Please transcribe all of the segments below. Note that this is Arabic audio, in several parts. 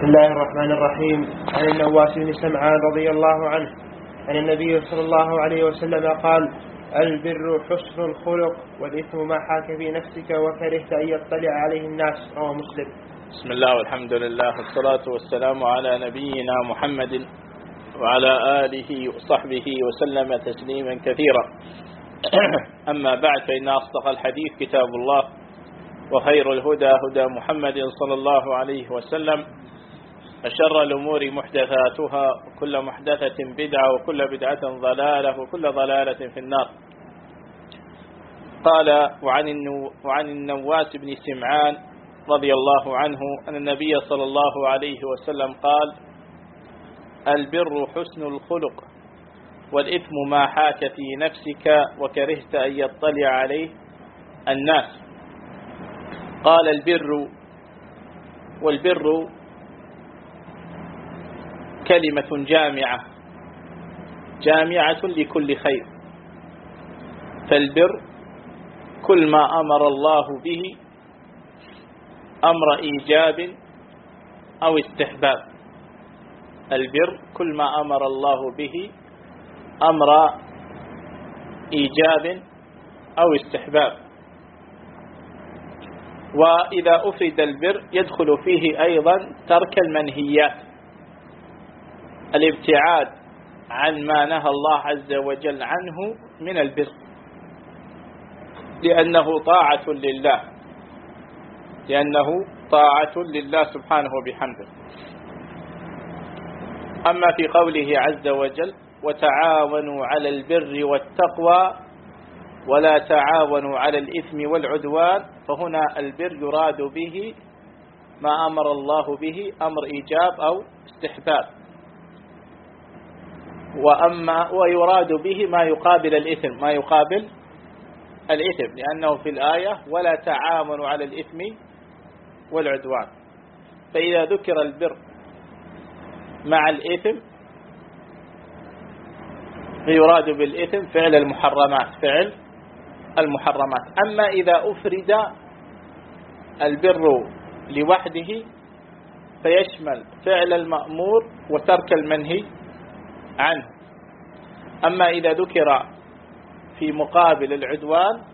بسم الله الرحمن الرحيم. عن النواس بن سمعان رضي الله عنه عن النبي صلى الله عليه وسلم قال: البر حسن الخلق، والإثم ما حاك في نفسك وكرهت أن يطلع عليه الناس. رواه مسلم. بسم الله والحمد لله والصلاة والسلام على نبينا محمد وعلى آله وصحبه وسلم تسليما كثيرا. أما بعد، فإن أصدق الحديث كتاب الله، وخير الهدى هدى محمد صلى الله عليه وسلم، وشر الأمور محدثاتها، وكل محدثة بدعة، وكل بدعة ضلالة، وكل ضلالة في النار. قال: وعن النواس بن سمعان رضي الله عنه أن النبي صلى الله عليه وسلم قال: البر حسن الخلق، والإثم ما حاك في نفسك وكرهت أن يطلع عليه الناس. قال: والبر كلمة جامعة لكل خير، فالبر كل ما أمر الله به أمر إيجاب أو استحباب. البر كل ما أمر الله به أمر إيجاب أو استحباب. وإذا أفرد البر يدخل فيه أيضا ترك المنهيات، الابتعاد عن ما نهى الله عز وجل عنه من البر، لأنه طاعة لله سبحانه وبحمده. أما في قوله عز وجل: وتعاونوا على البر والتقوى ولا تعاونوا على الإثم والعدوان، فهنا البر يراد به ما أمر الله به أمر إيجاب أو استحباب، ويراد به ما يقابل الإثم، لأنه في الآية: ولا تعاونوا على الإثم والعدوان. فإذا ذكر البر مع الإثم فيراد بالإثم فعل المحرمات. أما إذا أفرد البر لوحده فيشمل فعل المأمور وترك المنهي عنه. أما إذا ذكر في مقابل العدوان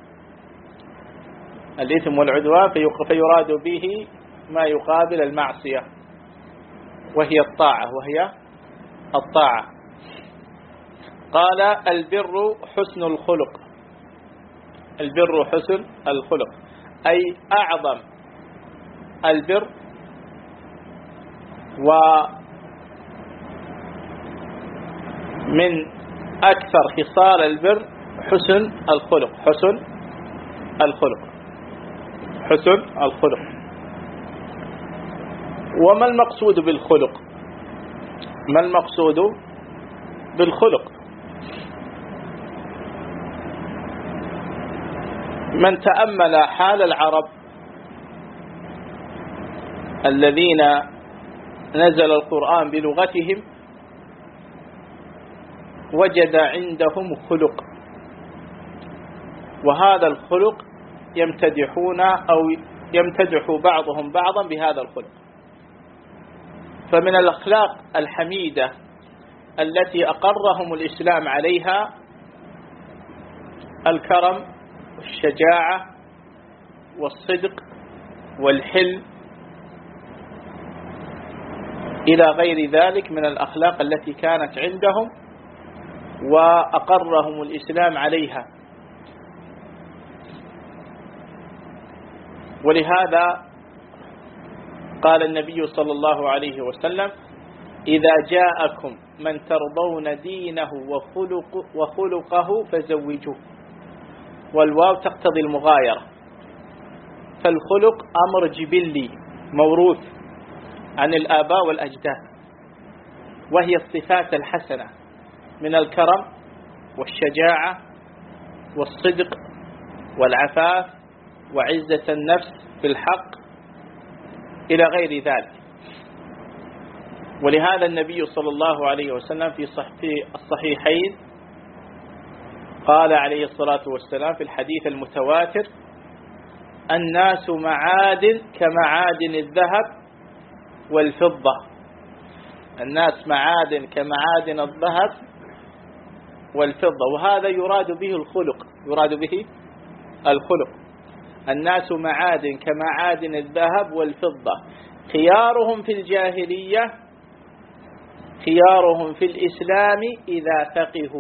الإثم والعدوان فيراد به ما يقابل المعصية، وهي الطاعة. قال: البر حسن الخلق. البر حسن الخلق أي أعظم البر، ومن أكثر خصال البر حسن الخلق. وما المقصود بالخلق؟ من تأمل حال العرب الذين نزل القرآن بلغتهم وجد عندهم خلق، وهذا الخلق يمتدح بعضهم بعضا بهذا الخلق. فمن الأخلاق الحميدة التي أقرهم الإسلام عليها الكرم والشجاعة والصدق والحلم إلى غير ذلك من الأخلاق التي كانت عندهم وأقرهم الإسلام عليها. ولهذا قال النبي صلى الله عليه وسلم: إذا جاءكم من ترضون دينه وخلقه فزوجوه. والواو تقتضي المغايرة، فالخلق أمر جبلي موروث عن الآباء والأجداد، وهي الصفات الحسنة من الكرم والشجاعة والصدق والعفاف وعزة النفس في الحق إلى غير ذلك. ولهذا النبي صلى الله عليه وسلم في الصحيحين قال عليه الصلاة والسلام في الحديث المتواتر: الناس معادن كمعادن الذهب والفضة. الناس معادن كمعادن الذهب والفضة، وهذا يراد به الخلق، يراد به الخلق. الناس معادن كمعادن الذهب والفضة، خيارهم في الجاهلية خيارهم في الإسلام إذا فقهوا.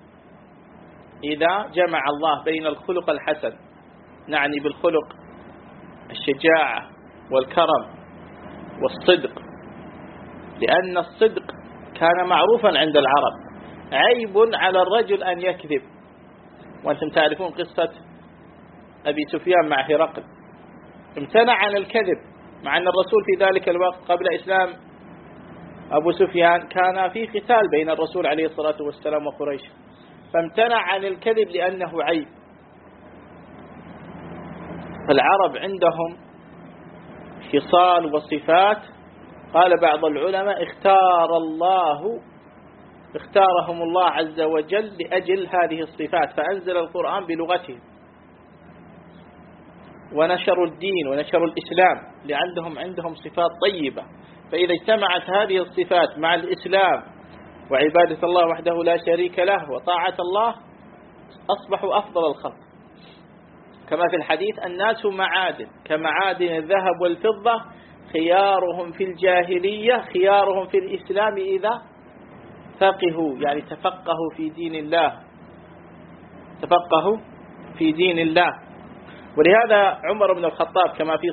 إذا جمع الله بين الخلق الحسن، نعني بالخلق الشجاعة والكرم والصدق، لأن الصدق كان معروفا عند العرب، عيب على الرجل أن يكذب. وأنتم تعرفون قصة أبي سفيان مع هرقل، امتنع عن الكذب، مع أن الرسول في ذلك الوقت قبل إسلام أبو سفيان كان في قتال بين الرسول عليه الصلاة والسلام وقريش، فامتنع عن الكذب لأنه عيب. العرب عندهم خصال وصفات قال بعض العلماء اختارهم الله عز وجل لأجل هذه الصفات، فأنزل القرآن بلغتهم ونشروا الدين ونشروا الإسلام، عندهم صفات طيبة. فإذا اجتمعت هذه الصفات مع الإسلام وعبادة الله وحده لا شريك له وطاعة الله، أصبحوا أفضل الخلق. كما في الحديث: الناس معادن كمعادن الذهب والفضة، خيارهم في الجاهلية خيارهم في الإسلام إذا فقهوا، يعني تفقهوا في دين الله، تفقهوا في دين الله. ولهذا عمر بن الخطاب كما في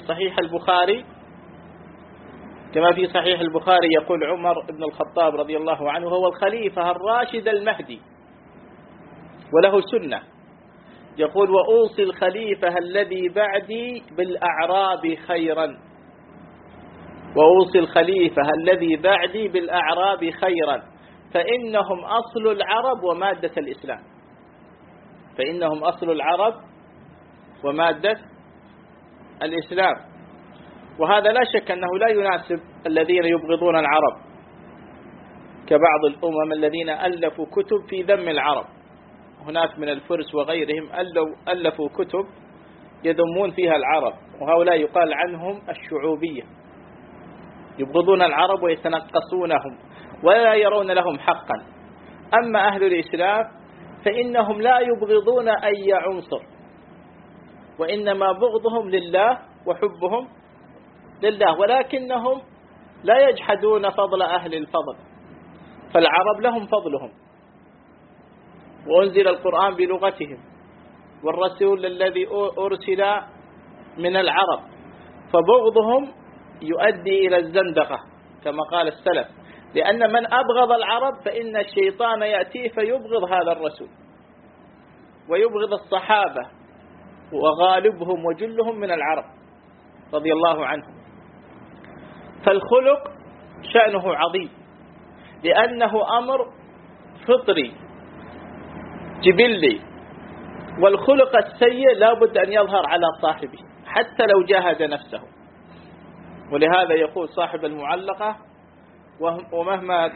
صحيح البخاري يقول عمر بن الخطاب رضي الله عنه: هو الخليفة الراشد المهدي وله سنة، يقول: وأوصي الخليفة الذي بعدي بالأعراب خيرا، وأوصي الخليفة الذي بعدي بالأعراب خيرا، فإنهم أصل العرب ومادة الإسلام، فإنهم أصل العرب ومادة الإسلام. وهذا لا شك أنه لا يناسب الذين يبغضون العرب، كبعض الأمم الذين ألفوا كتب في ذم العرب. هناك من الفرس وغيرهم ألفوا كتب يذمون فيها العرب، وهؤلاء يقال عنهم الشعوبية، يبغضون العرب ويتنقصونهم ولا يرون لهم حقا. أما أهل الإسلام فإنهم لا يبغضون أي عنصر، وإنما بغضهم لله وحبهم لله، ولكنهم لا يجحدون فضل أهل الفضل، فالعرب لهم فضلهم، وأنزل القرآن بلغتهم، والرسول الذي أرسل من العرب، فبغضهم يؤدي إلى الزندقة كما قال السلف، لأن من أبغض العرب فإن الشيطان يأتي فيبغض هذا الرسول ويبغض الصحابة، وغالبهم وجلهم من العرب رضي الله عنهم. فالخلق شأنه عظيم، لأنه أمر فطري جبلي، والخلق السيء لا بد أن يظهر على صاحبه حتى لو جاهد نفسه. ولهذا يقول صاحب المعلقة: ومهما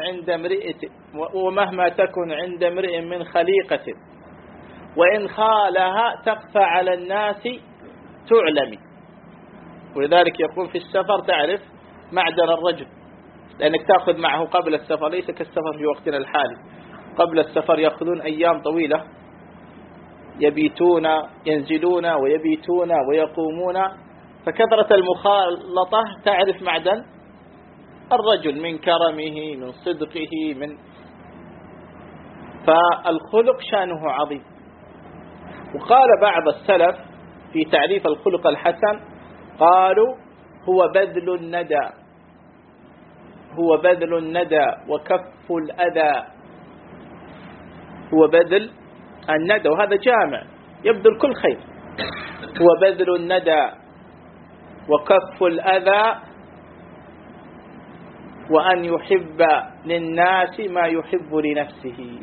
تكن عند امرئ من خليقة وإن خالها تخفى على الناس تعلمي. ولذلك يقول: في السفر تعرف معدن الرجل، لأنك تأخذ معه قبل السفر، ليس كالسفر في وقتنا الحالي. قبل السفر يأخذون أيام طويلة، يبيتون ينزلون ويبيتون ويقومون، فكثرة المخالطة تعرف معدن الرجل من كرمه من صدقه فالخلق شأنه عظيم. وقال بعض السلف في تعريف الخلق الحسن، قالوا: هو بذل الندى وكف الأذى. هو بذل الندى، وهذا جامع يبذل كل خير. هو بذل الندى وكف الأذى وأن يحب للناس ما يحب لنفسه.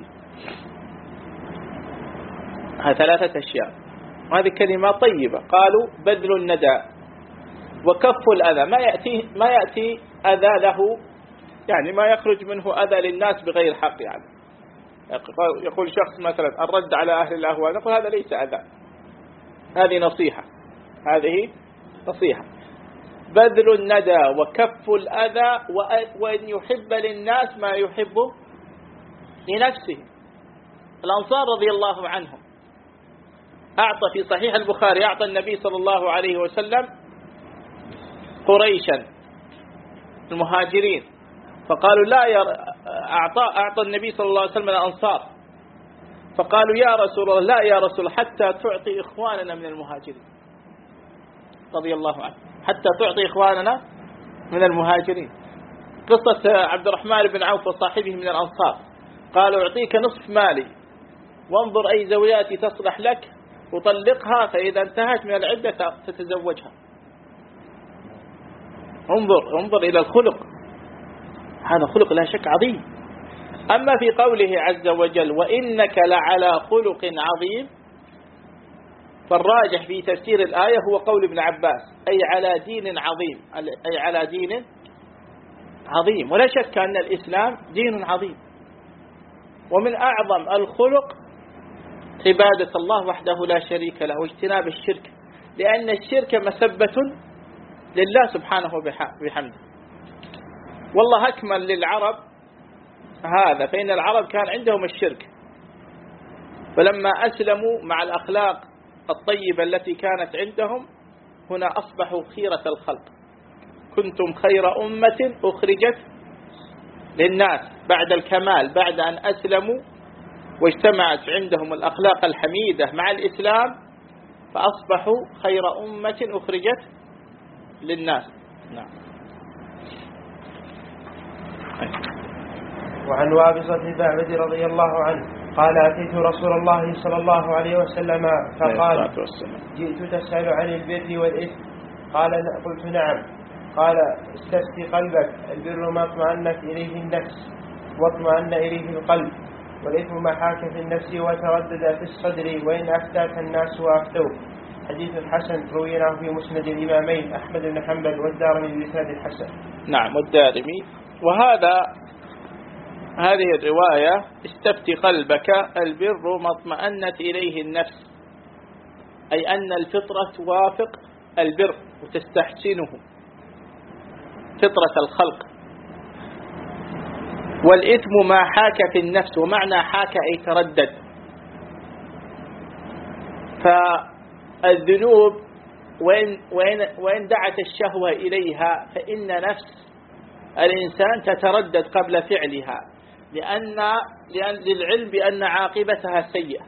هذه ثلاثة أشياء، وهذه كلمة طيبة. قالوا: بذل الندى وكف الأذى، ما يأتي أذى له، يعني ما يخرج منه أذى للناس بغير حق. يعني يقول شخص مثلا: الرد على أهل الأهواء، نقول هذا ليس أذى، هذه نصيحة. بذل الندى وكف الأذى وأن يحب للناس ما يحب لنفسه. الأنصار رضي الله عنهم أعطى في صحيح البخاري، أعطى النبي صلى الله عليه وسلم قريشا المهاجرين، فقالوا لا أعطى النبي صلى الله عليه وسلم الأنصار، فقالوا يا رسول الله لا يا رسول حتى تعطي إخواننا من المهاجرين رضي الله عنه، حتى تعطي إخواننا من المهاجرين. قصة عبد الرحمن بن عوف وصاحبه من الأنصار، قالوا أعطيك نصف مالي وانظر أي زوجاتي تصلح لك وطلقها، فإذا انتهت من العدة تتزوجها. انظر إلى الخلق، هذا خلق لا شك عظيم. أما في قوله عز وجل وإنك لعلى خلق عظيم، فالراجح في تفسير الآية هو قول ابن عباس، أي على دين عظيم، أي على دين عظيم. ولا شك أن الإسلام دين عظيم، ومن أعظم الخلق عبادة الله وحده لا شريك له واجتناب الشرك، لأن الشرك مسبة لله سبحانه وبحمده. والله أكمل للعرب هذا، فإن العرب كان عندهم الشرك، فلما أسلموا مع الأخلاق الطيبة التي كانت عندهم هنا أصبحوا خيرة الخلق. كنتم خير أمة أخرجت للناس بعد الكمال، بعد أن أسلموا واجتمعت عندهم الأخلاق الحميدة مع الإسلام، فأصبحوا خير أمة أخرجت للناس. نعم. وعن وابصة المعبد رضي الله عنه قال أتيت رسول الله صلى الله عليه وسلم فقال جئت تسأل عن البر والإثم، قلت نعم. قال استفتي قلبك، البر ما اطمأنت إليه النفس واطمأن إليه القلب، والإثم ما حاك في النفس وتردد في الصدر وإن أفتاك الناس وأفتوك. حديث حسن رويناه في مسند الإمامين أحمد بن حنبل والدارمي بإسناد الحسن. نعم والدارمي. هذه الرواية استفتي قلبك البر ما اطمأنت إليه النفس، أي أن الفطرة توافق البر وتستحسنه، فطرة الخلق. والإثم ما حاك في النفس، ومعنى حاك أي تردد. فالذنوب وإن دعت الشهوة إليها فإن نفس الإنسان تتردد قبل فعلها، لأن للعلم بأن عاقبتها سيئة،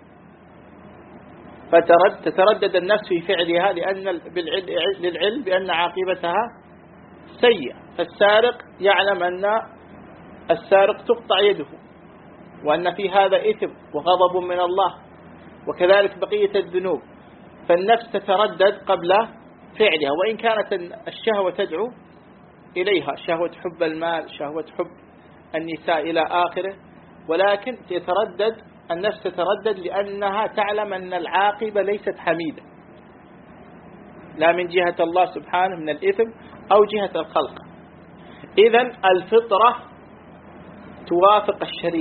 فتتردد النفس في فعلها للعلم بأن عاقبتها سيئة. فالسارق يعلم أن السارق تقطع يده وأن في هذا إثم وغضب من الله، وكذلك بقية الذنوب، فالنفس تتردد قبل فعلها، وإن كانت الشهوة تدعو إليها، شهوة حب المال، شهوة حب النساء إلى آخره، ولكن النفس تتردد لأنها تعلم أن العاقبة ليست حميدة، لا من جهة الله سبحانه من الإثم أو جهة الخلق. إذن الفطرة توافق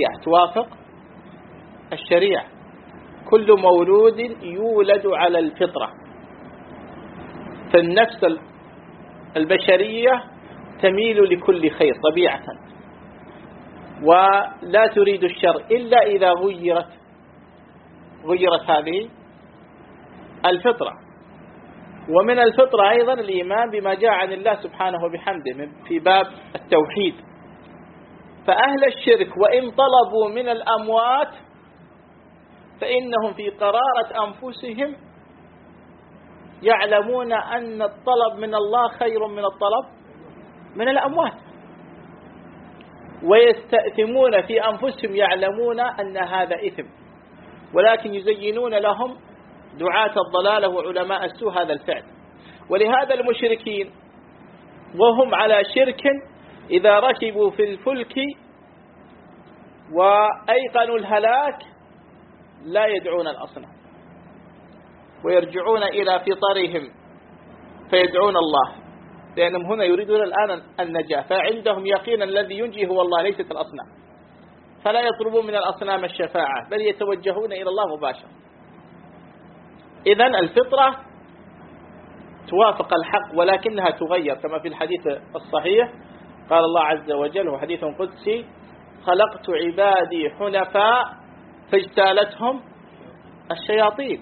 الشريعة. كل مولود يولد على الفطرة، فالنفس البشرية تميل لكل خير طبيعة، ولا تريد الشر إلا إذا غيرت هذه الفطرة. ومن الفطرة أيضا الإيمان بما جاء عن الله سبحانه وبحمده في باب التوحيد. فأهل الشرك وإن طلبوا من الأموات فإنهم في قرارة أنفسهم يعلمون أن الطلب من الله خير من الطلب من الأموات، ويستأثمون في أنفسهم يعلمون أن هذا إثم، ولكن يزينون لهم دعاة الضلالة وعلماء السوء هذا الفعل. ولهذا المشركين وهم على شرك إذا ركبوا في الفلك وأيقنوا الهلاك لا يدعون الأصنام، ويرجعون إلى فطرهم فيدعون الله، لأنهم هنا يريدون الآن النجاة، فعندهم يقين الذي ينجي هو الله ليست الأصنام، فلا يطلبون من الأصنام الشفاعة بل يتوجهون إلى الله مباشرة. إذن الفطرة توافق الحق ولكنها تغير، كما في الحديث الصحيح قال الله عز وجل وحديث قدسي: خلقت عبادي حنفاء فاجتالتهم الشياطين.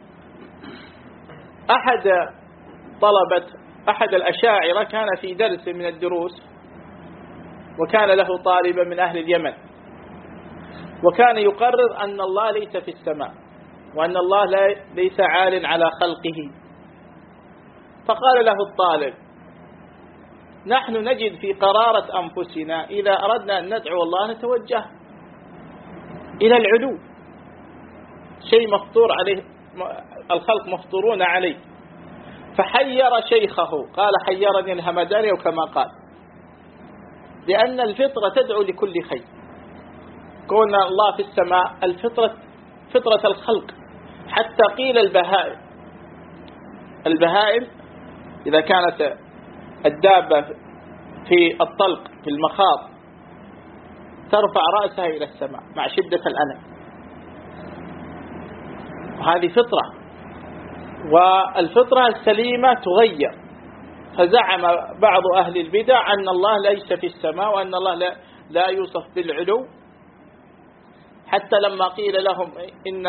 أحد الأشاعرة كان في درس من الدروس، وكان له طالبا من أهل اليمن، وكان يقرر أن الله ليس في السماء، وأن الله ليس عال على خلقه. فقال له الطالب: نحن نجد في قرارة أنفسنا إذا أردنا أن ندعو الله نتوجه إلى العلو، شيء مفطور عليه، الخلق مفطورون عليه. فحير شيخه، قال: حيرني الهمداني، وكما قال، لأن الفطرة تدعو لكل خير. كون الله في السماء، الفطرة فطرة الخلق. حتى قيل البهائم إذا كانت الدابة في الطلق في المخاض ترفع رأسها إلى السماء مع شدة الألم، وهذه فطرة، والفطرة السليمة تغير. فزعم بعض أهل البدع أن الله ليس في السماء، وأن الله لا يوصف بالعلو، حتى لما قيل لهم إن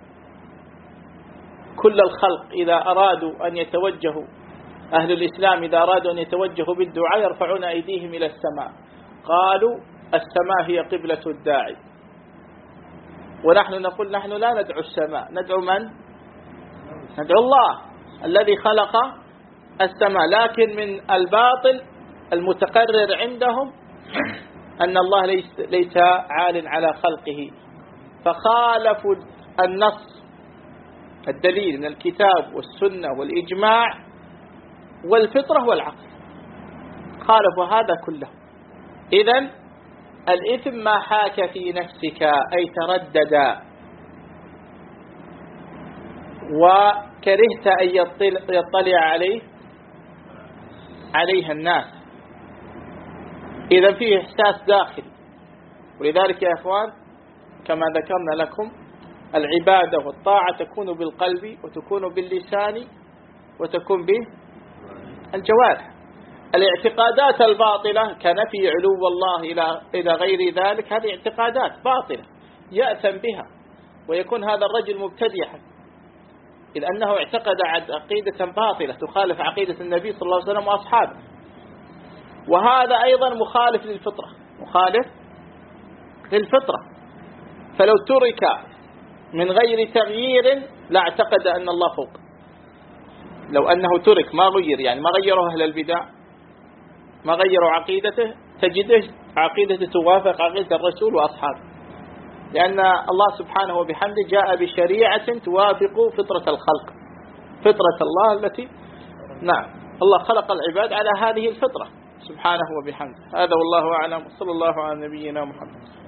كل الخلق إذا أرادوا أن يتوجهوا، أهل الإسلام إذا أرادوا أن يتوجهوا بالدعاء يرفعون أيديهم إلى السماء، قالوا: السماء هي قبلة الداعي. ونحن نقول: نحن لا ندعو السماء، ندعو من؟ ندعو الله الذي خلق السماء. لكن من الباطل المتقرر عندهم أن الله ليس عال على خلقه، فخالفوا النص، الدليل من الكتاب والسنة والإجماع والفطرة والعقل، خالفوا هذا كله. إذن الإثم ما حاك في نفسك، أي تردد وكرهت أن يطلع عليها الناس، إذا فيه إحساس داخلي. ولذلك يا إخوان كما ذكرنا لكم، العبادة والطاعة تكون بالقلب، وتكون باللسان، وتكون بالجوارح. الاعتقادات الباطلة كنفي علو الله إلى غير ذلك، هذه اعتقادات باطلة يأثم بها، ويكون هذا الرجل مبتدعا، إذ أنه اعتقد عقيدة باطلة تخالف عقيدة النبي صلى الله عليه وسلم وأصحابه. وهذا أيضا مخالف للفطرة، مخالف للفطرة. فلو ترك من غير تغيير لاعتقد أن الله فوق. لو أنه ترك ما غير، يعني ما غيره أهل البدع، ما غيروا عقيدته، تجده عقيدته توافق عقيدة الرسول وأصحابه، لأن الله سبحانه وبحمده جاء بشريعة توافق فطرة الخلق، فطرة الله التي الله خلق العباد على هذه الفطرة سبحانه وبحمده. هذا والله أعلم، صلى الله على نبينا محمد.